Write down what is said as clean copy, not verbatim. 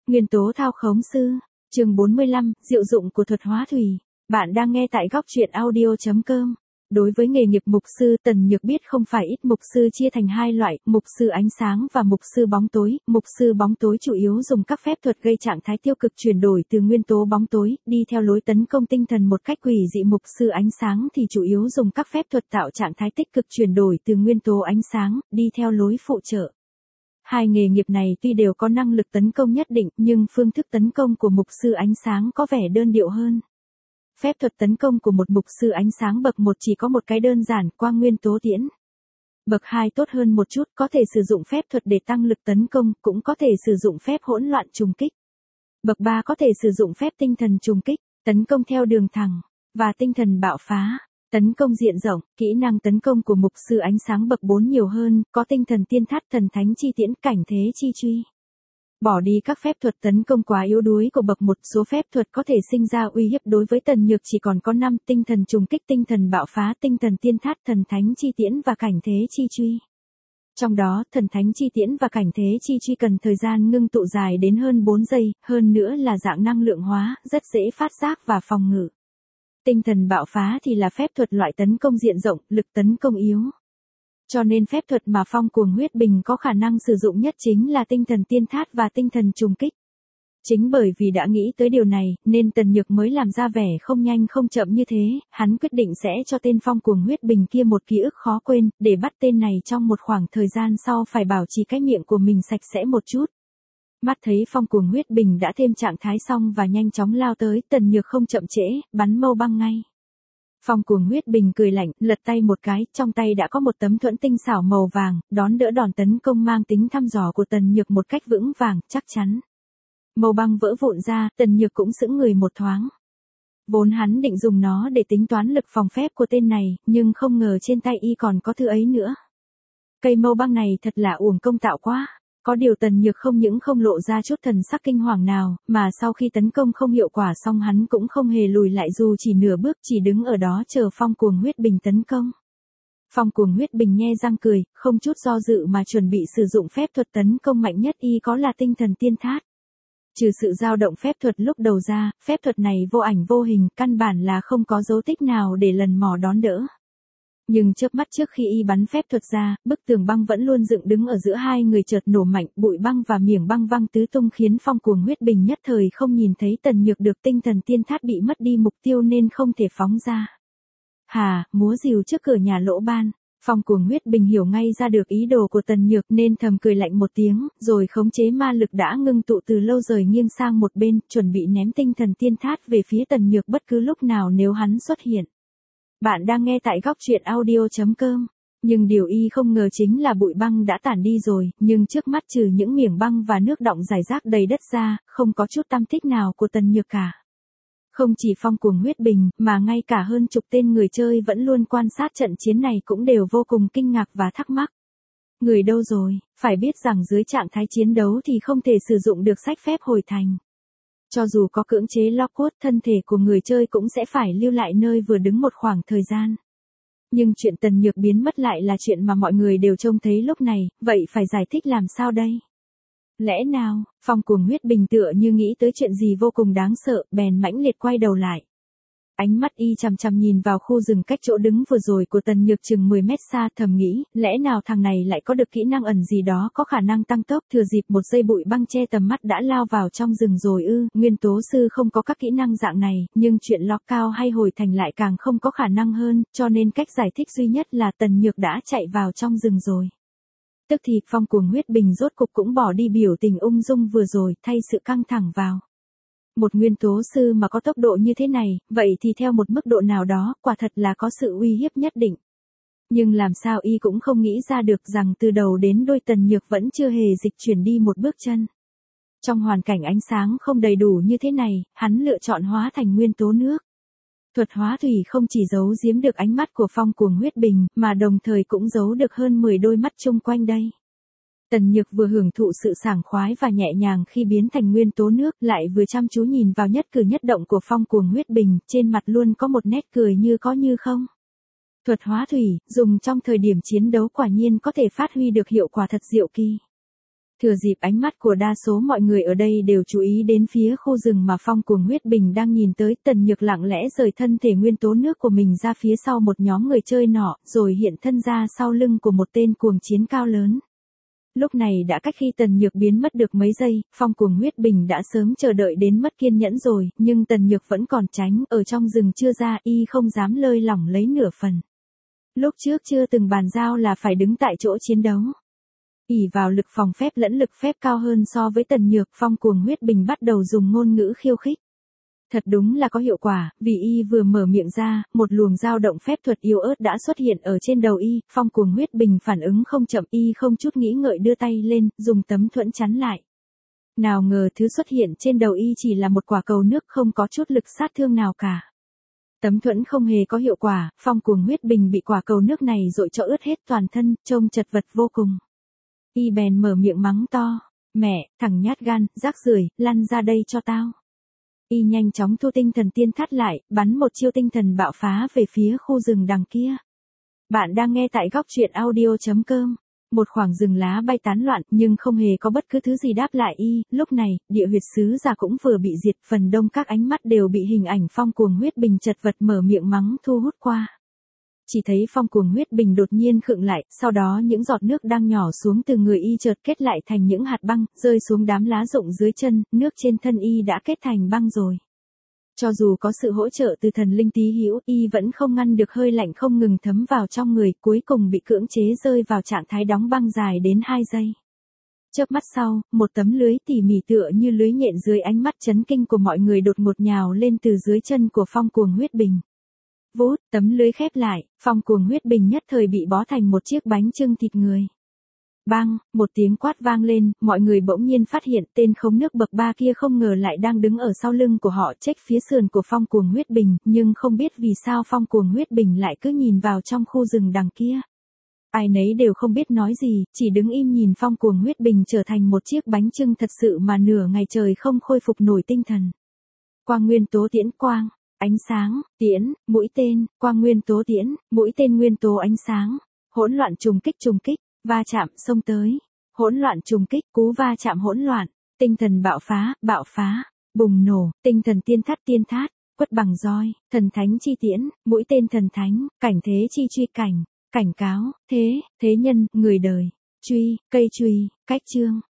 Nguyên tố thao khống sư, chương 45, diệu dụng của thuật hóa thủy. Bạn đang nghe tại góc truyện audio.com. Đối với nghề nghiệp mục sư, Tần Nhược biết không phải ít mục sư chia thành hai loại, mục sư ánh sáng và mục sư bóng tối. Mục sư bóng tối chủ yếu dùng các phép thuật gây trạng thái tiêu cực chuyển đổi từ nguyên tố bóng tối, đi theo lối tấn công tinh thần một cách quỷ dị. Mục sư ánh sáng thì chủ yếu dùng các phép thuật tạo trạng thái tích cực chuyển đổi từ nguyên tố ánh sáng, đi theo lối phụ trợ. Hai nghề nghiệp này tuy đều có năng lực tấn công nhất định, nhưng phương thức tấn công của mục sư ánh sáng có vẻ đơn điệu hơn. Phép thuật tấn công của một mục sư ánh sáng bậc 1 chỉ có một cái đơn giản, quang nguyên tố tiễn. Bậc 2 tốt hơn một chút, có thể sử dụng phép thuật để tăng lực tấn công, cũng có thể sử dụng phép hỗn loạn trùng kích. Bậc 3 có thể sử dụng phép tinh thần trùng kích, tấn công theo đường thẳng, và tinh thần bạo phá. Tấn công diện rộng, kỹ năng tấn công của mục sư ánh sáng bậc 4 nhiều hơn, có tinh thần tiên thát, thần thánh chi tiễn, cảnh thế chi truy. Bỏ đi các phép thuật tấn công quá yếu đuối của bậc 1, số phép thuật có thể sinh ra uy hiếp đối với Tần Nhược chỉ còn có 5, tinh thần trùng kích, tinh thần bạo phá, tinh thần tiên thát, thần thánh chi tiễn và cảnh thế chi truy. Trong đó, thần thánh chi tiễn và cảnh thế chi truy cần thời gian ngưng tụ dài đến hơn 4 giây, hơn nữa là dạng năng lượng hóa, rất dễ phát giác và phòng ngự. Tinh thần bạo phá thì là phép thuật loại tấn công diện rộng, lực tấn công yếu. Cho nên phép thuật mà Phong Cuồng Huyết Bình có khả năng sử dụng nhất chính là tinh thần tiên thát và tinh thần trùng kích. Chính bởi vì đã nghĩ tới điều này, nên Tần Nhược mới làm ra vẻ không nhanh không chậm như thế, hắn quyết định sẽ cho tên Phong Cuồng Huyết Bình kia một ký ức khó quên, để bắt tên này trong một khoảng thời gian sau phải bảo trì cái miệng của mình sạch sẽ một chút. Mắt thấy Phong Cuồng Huyết Bình đã thêm trạng thái xong và nhanh chóng lao tới, Tần Nhược không chậm trễ, bắn mâu băng ngay. Phong Cuồng Huyết Bình cười lạnh, lật tay một cái, trong tay đã có một tấm thuẫn tinh xảo màu vàng, đón đỡ đòn tấn công mang tính thăm dò của Tần Nhược một cách vững vàng, chắc chắn. Mâu băng vỡ vụn ra, Tần Nhược cũng sững người một thoáng. Vốn hắn định dùng nó để tính toán lực phòng phép của tên này, nhưng không ngờ trên tay y còn có thứ ấy nữa. Cây mâu băng này thật là uổng công tạo quá. Có điều Tần Nhược không những không lộ ra chút thần sắc kinh hoàng nào, mà sau khi tấn công không hiệu quả xong hắn cũng không hề lùi lại dù chỉ nửa bước, chỉ đứng ở đó chờ Phong Cuồng Huyết Bình tấn công. Phong Cuồng Huyết Bình nhe răng cười, không chút do dự mà chuẩn bị sử dụng phép thuật tấn công mạnh nhất y có là tinh thần tiên thát. Trừ sự dao động phép thuật lúc đầu ra, phép thuật này vô ảnh vô hình, căn bản là không có dấu tích nào để lần mò đón đỡ. Nhưng chớp mắt trước khi y bắn phép thuật ra, bức tường băng vẫn luôn dựng đứng ở giữa hai người chợt nổ mạnh, bụi băng và miệng băng văng tứ tung khiến Phong Cuồng Huyết Bình nhất thời không nhìn thấy Tần Nhược được tinh thần tiên thát bị mất đi mục tiêu nên không thể phóng ra. Hà, múa rìu trước cửa nhà lỗ ban. Phong Cuồng Huyết Bình hiểu ngay ra được ý đồ của Tần Nhược nên thầm cười lạnh một tiếng, rồi khống chế ma lực đã ngưng tụ từ lâu rời nghiêng sang một bên, chuẩn bị ném tinh thần tiên thát về phía Tần Nhược bất cứ lúc nào nếu hắn xuất hiện. Bạn đang nghe tại góc truyện audio.com. Nhưng điều y không ngờ chính là bụi băng đã tản đi rồi, nhưng trước mắt trừ những miếng băng và nước đọng rải rác đầy đất ra, không có chút tăm tích nào của Tần Nhược cả. Không chỉ Phong Cuồng Huyết Bình, mà ngay cả hơn chục tên người chơi vẫn luôn quan sát trận chiến này cũng đều vô cùng kinh ngạc và thắc mắc. Người đâu rồi? Phải biết rằng dưới trạng thái chiến đấu thì không thể sử dụng được sách phép hồi thành. Cho dù có cưỡng chế lockwood, thân thể của người chơi cũng sẽ phải lưu lại nơi vừa đứng một khoảng thời gian. Nhưng chuyện Tần Nhược biến mất lại là chuyện mà mọi người đều trông thấy lúc này, vậy phải giải thích làm sao đây? Lẽ nào, Phong Cuồng Huyết Bình tựa như nghĩ tới chuyện gì vô cùng đáng sợ, bèn mãnh liệt quay đầu lại. Ánh mắt y chằm chằm nhìn vào khu rừng cách chỗ đứng vừa rồi của Tần Nhược chừng 10 mét xa, thầm nghĩ, lẽ nào thằng này lại có được kỹ năng ẩn gì đó có khả năng tăng tốc, thừa dịp một giây bụi băng che tầm mắt đã lao vào trong rừng rồi ư? Nguyên tố sư không có các kỹ năng dạng này, nhưng chuyện log cao hay hồi thành lại càng không có khả năng hơn, cho nên cách giải thích duy nhất là Tần Nhược đã chạy vào trong rừng rồi. Tức thì Phong Cuồng Huyết Bình rốt cục cũng bỏ đi biểu tình ung dung vừa rồi, thay sự căng thẳng vào. Một nguyên tố sư mà có tốc độ như thế này, vậy thì theo một mức độ nào đó, quả thật là có sự uy hiếp nhất định. Nhưng làm sao y cũng không nghĩ ra được rằng từ đầu đến đuôi Tần Nhược vẫn chưa hề dịch chuyển đi một bước chân. Trong hoàn cảnh ánh sáng không đầy đủ như thế này, hắn lựa chọn hóa thành nguyên tố nước. Thuật hóa thủy không chỉ giấu giếm được ánh mắt của Phong Cuồng Huyết Bình, mà đồng thời cũng giấu được hơn 10 đôi mắt chung quanh đây. Tần Nhược vừa hưởng thụ sự sảng khoái và nhẹ nhàng khi biến thành nguyên tố nước, lại vừa chăm chú nhìn vào nhất cử nhất động của Phong Cuồng Huyết Bình, trên mặt luôn có một nét cười như có như không. Thuật hóa thủy, dùng trong thời điểm chiến đấu quả nhiên có thể phát huy được hiệu quả thật diệu kỳ. Thừa dịp ánh mắt của đa số mọi người ở đây đều chú ý đến phía khu rừng mà Phong Cuồng Huyết Bình đang nhìn tới, Tần Nhược lặng lẽ rời thân thể nguyên tố nước của mình ra phía sau một nhóm người chơi nọ, rồi hiện thân ra sau lưng của một tên cuồng chiến cao lớn. Lúc này đã cách khi Tần Nhược biến mất được mấy giây, Phong Cuồng Huyết Bình đã sớm chờ đợi đến mất kiên nhẫn rồi, nhưng Tần Nhược vẫn còn tránh, ở trong rừng chưa ra, y không dám lơi lỏng lấy nửa phần. Lúc trước chưa từng bàn giao là phải đứng tại chỗ chiến đấu. Ỷ vào lực phòng phép lẫn lực phép cao hơn so với Tần Nhược, Phong Cuồng Huyết Bình bắt đầu dùng ngôn ngữ khiêu khích. Thật đúng là có hiệu quả, vì y vừa mở miệng ra, một luồng dao động phép thuật yếu ớt đã xuất hiện ở trên đầu y, Phong Cuồng Huyết Bình phản ứng không chậm, y không chút nghĩ ngợi đưa tay lên, dùng tấm thuẫn chắn lại. Nào ngờ thứ xuất hiện trên đầu y chỉ là một quả cầu nước không có chút lực sát thương nào cả. Tấm thuẫn không hề có hiệu quả, Phong Cuồng Huyết Bình bị quả cầu nước này dội cho ướt hết toàn thân, trông chật vật vô cùng. Y bèn mở miệng mắng to, mẹ, thằng nhát gan, rác rưởi, lăn ra đây cho tao. Y nhanh chóng thu tinh thần tiên thắt lại, bắn một chiêu tinh thần bạo phá về phía khu rừng đằng kia. Bạn đang nghe tại góc truyện audio.com. Một khoảng rừng lá bay tán loạn nhưng không hề có bất cứ thứ gì đáp lại y, lúc này, địa huyệt sứ giả cũng vừa bị diệt, phần đông các ánh mắt đều bị hình ảnh Phong Cuồng Huyết Bình chật vật mở miệng mắng thu hút qua. Chỉ thấy Phong Cuồng Huyết Bình đột nhiên khựng lại, sau đó những giọt nước đang nhỏ xuống từ người y chợt kết lại thành những hạt băng, rơi xuống đám lá rụng dưới chân, nước trên thân y đã kết thành băng rồi. Cho dù có sự hỗ trợ từ thần linh tí hữu, y vẫn không ngăn được hơi lạnh không ngừng thấm vào trong người, cuối cùng bị cưỡng chế rơi vào trạng thái đóng băng dài đến 2 giây. Chớp mắt sau, một tấm lưới tỉ mỉ tựa như lưới nhện dưới ánh mắt chấn kinh của mọi người đột ngột nhào lên từ dưới chân của Phong Cuồng Huyết Bình. Vút, tấm lưới khép lại, Phong Cuồng Huyết Bình nhất thời bị bó thành một chiếc bánh chưng thịt người. Bang, một tiếng quát vang lên, mọi người bỗng nhiên phát hiện tên khống nước bậc 3 kia không ngờ lại đang đứng ở sau lưng của họ, chếch phía sườn của Phong Cuồng Huyết Bình, nhưng không biết vì sao Phong Cuồng Huyết Bình lại cứ nhìn vào trong khu rừng đằng kia. Ai nấy đều không biết nói gì, chỉ đứng im nhìn Phong Cuồng Huyết Bình trở thành một chiếc bánh chưng thật sự mà nửa ngày trời không khôi phục nổi tinh thần. Quang nguyên tố tiễn quang. Ánh sáng, tiễn, mũi tên, quang nguyên tố tiễn, mũi tên nguyên tố ánh sáng, hỗn loạn trùng kích, va chạm, xông tới, hỗn loạn trùng kích, cú va chạm hỗn loạn, tinh thần bạo phá, bùng nổ, tinh thần tiên thát, quất bằng roi, thần thánh chi tiễn, mũi tên thần thánh, cảnh thế chi truy cảnh cáo, thế nhân, người đời, truy, cây truy, cách chương.